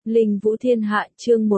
Linh Vũ Thiên Hạ chương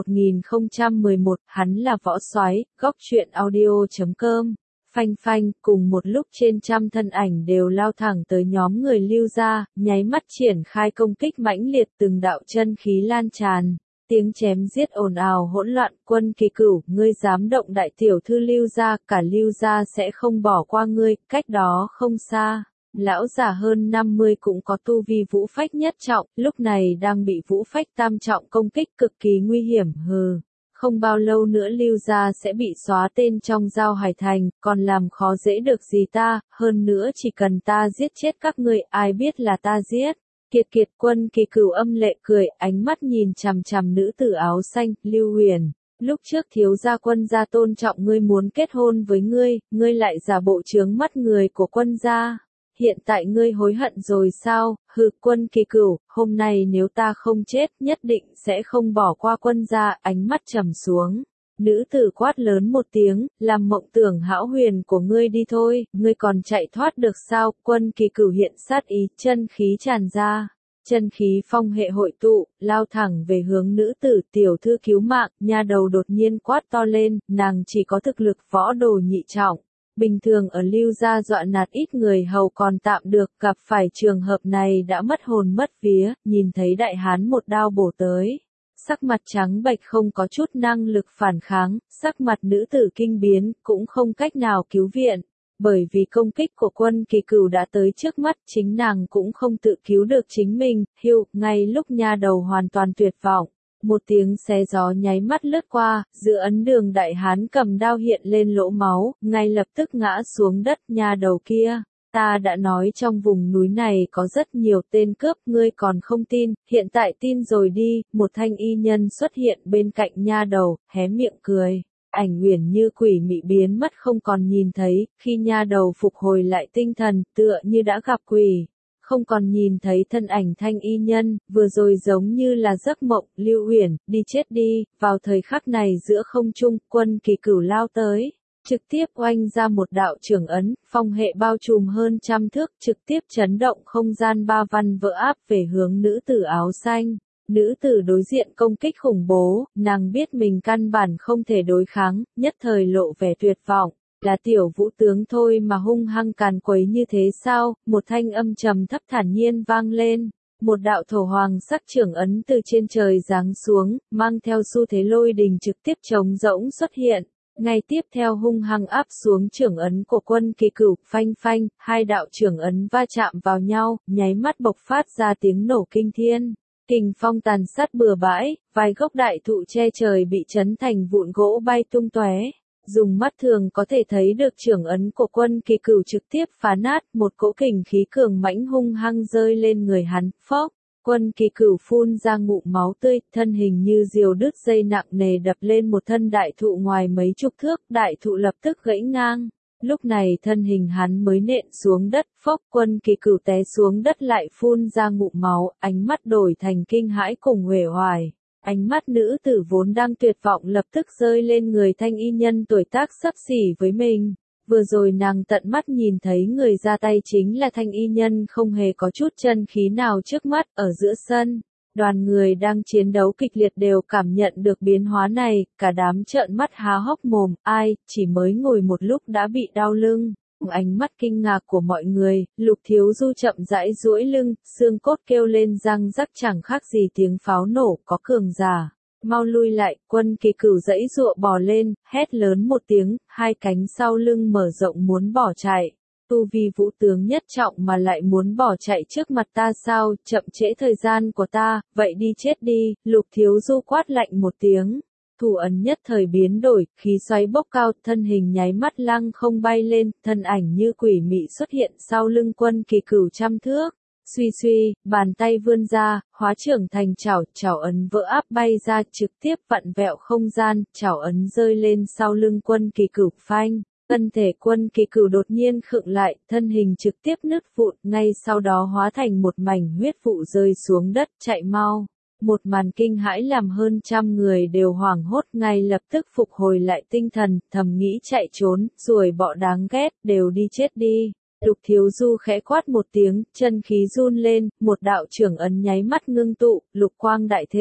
1011, hắn là võ soái, góc truyện audio.com. Phanh phanh, cùng một lúc trên trăm thân ảnh đều lao thẳng tới nhóm người Lưu gia, nháy mắt triển khai công kích mãnh liệt, từng đạo chân khí lan tràn. Tiếng chém giết ồn ào hỗn loạn. Quân Kỳ Cửu, ngươi dám động đại tiểu thư Lưu gia, cả Lưu gia sẽ không bỏ qua ngươi. Cách đó không xa, lão già hơn 50 cũng có tu vi vũ phách nhất trọng, lúc này đang bị vũ phách tam trọng công kích cực kỳ nguy hiểm. Không bao lâu nữa Lưu gia sẽ bị xóa tên trong Giao Hải Thành, còn làm khó dễ được gì ta, hơn nữa chỉ cần ta giết chết các ngươi, ai biết là ta giết. Kiệt kiệt. Quân Kỳ Cửu âm lệ cười, ánh mắt nhìn chằm chằm nữ tử áo xanh. Lưu Huyền, lúc trước thiếu gia quân gia tôn trọng ngươi, muốn kết hôn với ngươi, ngươi lại giả bộ trướng mắt người của quân gia. Hiện tại ngươi hối hận rồi sao? Quân Kỳ Cửu, hôm nay nếu ta không chết, nhất định sẽ không bỏ qua quân gia. Ánh mắt trầm xuống, nữ tử quát lớn một tiếng, làm mộng tưởng hão huyền của ngươi đi thôi, ngươi còn chạy thoát được sao? Quân Kỳ Cửu hiện sát ý, chân khí tràn ra, chân khí phong hệ hội tụ, lao thẳng về hướng nữ tử. Tiểu thư cứu mạng. Nha đầu đột nhiên quát to lên, nàng chỉ có thực lực võ đồ nhị trọng. Bình thường ở Lưu gia dọa nạt ít người hầu còn tạm được, gặp phải trường hợp này đã mất hồn mất vía. Nhìn thấy đại hán một đao bổ tới, sắc mặt trắng bệch, không có chút năng lực phản kháng, sắc mặt nữ tử kinh biến, cũng không cách nào cứu viện. Bởi vì công kích của Quân Kỳ Cửu đã tới trước mắt, chính nàng cũng không tự cứu được chính mình. Ngay lúc nha đầu hoàn toàn tuyệt vọng, một tiếng xé gió nháy mắt lướt qua, giữa ấn đường đại hán cầm đao hiện lên lỗ máu, ngay lập tức ngã xuống đất. Nha đầu kia, ta đã nói trong vùng núi này có rất nhiều tên cướp, ngươi còn không tin, hiện tại tin rồi đi. Một thanh y nhân xuất hiện bên cạnh nha đầu, hé miệng cười. Ảnh uyển như quỷ mị biến mất không còn nhìn thấy. Khi nha đầu phục hồi lại tinh thần, tựa như đã gặp quỷ, không còn nhìn thấy thân ảnh thanh y nhân, vừa rồi giống như là giấc mộng. Lưu Huyền, đi chết đi. Vào thời khắc này giữa không trung, Quân Kỳ Cửu lao tới, trực tiếp oanh ra một đạo trưởng ấn, phong hệ bao trùm hơn trăm thước, trực tiếp chấn động không gian, ba văn vỡ áp về hướng nữ tử áo xanh. Nữ tử đối diện công kích khủng bố, nàng biết mình căn bản không thể đối kháng, nhất thời lộ vẻ tuyệt vọng. Là tiểu vũ tướng thôi mà hung hăng càn quấy như thế sao? Một thanh âm trầm thấp thản nhiên vang lên. Một đạo thổ hoàng sắc trưởng ấn từ trên trời giáng xuống, mang theo xu thế lôi đình trực tiếp trống rỗng xuất hiện. Ngay tiếp theo hung hăng áp xuống trưởng ấn của Quân Kỳ Cửu. Phanh phanh, hai đạo trưởng ấn va chạm vào nhau, nháy mắt bộc phát ra tiếng nổ kinh thiên. Kình phong tàn sát bừa bãi, vài gốc đại thụ che trời bị chấn thành vụn gỗ bay tung tóe. Dùng mắt thường có thể thấy được trưởng ấn của Quân Kỳ Cửu trực tiếp phá nát, một cỗ kình khí cường mãnh hung hăng rơi lên người hắn. Phốc, Quân Kỳ Cửu phun ra ngụm máu tươi, thân hình như diều đứt dây nặng nề đập lên một thân đại thụ ngoài mấy chục thước, đại thụ lập tức gãy ngang. Lúc này thân hình hắn mới nện xuống đất. Phốc, Quân Kỳ Cửu té xuống đất lại phun ra ngụm máu, ánh mắt đổi thành kinh hãi cùng uể oải. Ánh mắt nữ tử vốn đang tuyệt vọng lập tức rơi lên người thanh y nhân tuổi tác xấp xỉ với mình. Vừa rồi nàng tận mắt nhìn thấy người ra tay chính là thanh y nhân, không hề có chút chân khí nào trước mắt. Ở giữa sân, đoàn người đang chiến đấu kịch liệt đều cảm nhận được biến hóa này, cả đám trợn mắt há hốc mồm, ai, chỉ mới ngồi một lúc đã bị đau lưng. Ánh mắt kinh ngạc của mọi người, Lục Thiếu Du chậm rãi duỗi lưng, xương cốt kêu lên răng rắc chẳng khác gì tiếng pháo nổ. Có cường giả, mau lui lại. Quân Kỳ Cửu giãy giụa bò lên, hét lớn một tiếng, hai cánh sau lưng mở rộng muốn bỏ chạy. Tu vi vũ tướng nhất trọng mà lại muốn bỏ chạy trước mặt ta sao? Chậm trễ thời gian của ta, vậy đi chết đi. Lục Thiếu Du quát lạnh một tiếng. Thủ ấn nhất thời biến đổi, khí xoáy bốc cao, thân hình nháy mắt lăng không bay lên, thân ảnh như quỷ mị xuất hiện sau lưng Quân Kỳ Cửu trăm thước. Suy suy, bàn tay vươn ra, hóa trưởng thành chảo, chảo ấn vỡ áp bay ra, trực tiếp vặn vẹo không gian, chảo ấn rơi lên sau lưng Quân Kỳ Cửu. Phanh, thân thể Quân Kỳ Cửu đột nhiên khựng lại, thân hình trực tiếp nứt vụn, ngay sau đó hóa thành một mảnh huyết vụ rơi xuống đất. Chạy mau. Một màn kinh hãi làm hơn trăm người đều hoảng hốt, ngay lập tức phục hồi lại tinh thần, thầm nghĩ chạy trốn, ruồi bọ đáng ghét, đều đi chết đi. Lục Thiếu Du khẽ quát một tiếng, chân khí run lên, một đạo trưởng ấn nháy mắt ngưng tụ, lục quang đại thịnh.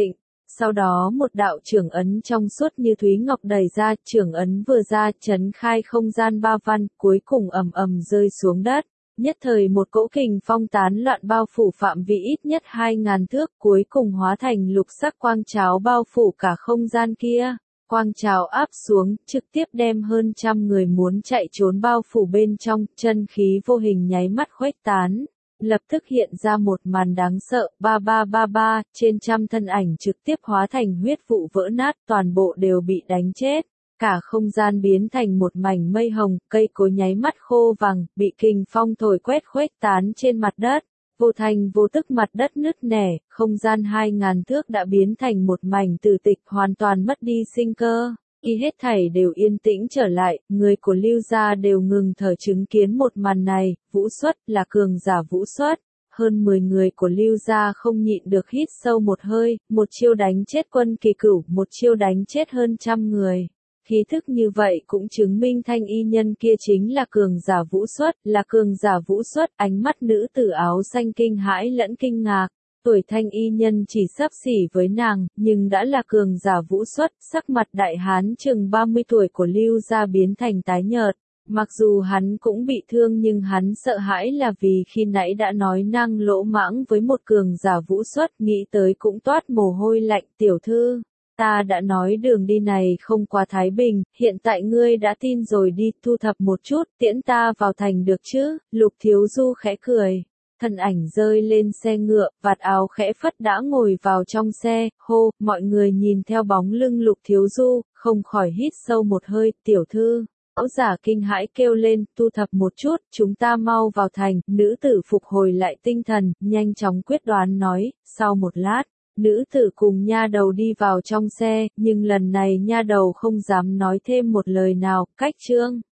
Sau đó một đạo trưởng ấn trong suốt như thúy ngọc đẩy ra, trưởng ấn vừa ra, chấn khai không gian ba văn, cuối cùng ầm ầm rơi xuống đất. Nhất thời một cỗ kình phong tán loạn bao phủ phạm vi ít nhất 2.000 thước, cuối cùng hóa thành lục sắc quang tráo bao phủ cả không gian kia. Quang trào áp xuống, trực tiếp đem hơn trăm người muốn chạy trốn bao phủ bên trong, chân khí vô hình nháy mắt khuếch tán. Lập tức hiện ra một màn đáng sợ, 3333, trên trăm thân ảnh trực tiếp hóa thành huyết vụ vỡ nát, toàn bộ đều bị đánh chết. Cả không gian biến thành một mảnh mây hồng, cây cối nháy mắt khô vàng, bị kình phong thổi quét khuếch tán trên mặt đất. Vô thành vô tức mặt đất nứt nẻ, không gian 2.000 thước đã biến thành một mảnh tử tịch, hoàn toàn mất đi sinh cơ. Khi hết thảy đều yên tĩnh trở lại, người của Lưu gia đều ngừng thở chứng kiến một màn này. Vũ Xuất là cường giả Vũ Xuất. Hơn 10 người của Lưu gia không nhịn được hít sâu một hơi, một chiêu đánh chết Quân Kỳ Cửu, một chiêu đánh chết hơn trăm người. Khí thức như vậy cũng chứng minh thanh y nhân kia chính là cường giả Vũ Xuất, là cường giả Vũ Xuất. Ánh mắt nữ tử áo xanh kinh hãi lẫn kinh ngạc. Tuổi thanh y nhân chỉ xấp xỉ với nàng, nhưng đã là cường giả Vũ Xuất. Sắc mặt đại hán chừng 30 tuổi của Lưu gia biến thành tái nhợt. Mặc dù hắn cũng bị thương nhưng hắn sợ hãi là vì khi nãy đã nói năng lỗ mãng với một cường giả Vũ Xuất, nghĩ tới cũng toát mồ hôi lạnh. Tiểu thư, ta đã nói đường đi này không qua thái bình, hiện tại ngươi đã tin rồi, đi thu thập một chút, tiễn ta vào thành được chứ? Lục Thiếu Du khẽ cười. Thân ảnh rơi lên xe ngựa, vạt áo khẽ phất đã ngồi vào trong xe, hô, mọi người nhìn theo bóng lưng Lục Thiếu Du, không khỏi hít sâu một hơi. Tiểu thư, lão giả kinh hãi kêu lên, thu thập một chút, chúng ta mau vào thành. Nữ tử phục hồi lại tinh thần, nhanh chóng quyết đoán nói. Sau một lát, nữ tử cùng nha đầu đi vào trong xe, nhưng lần này nha đầu không dám nói thêm một lời nào. Cách chương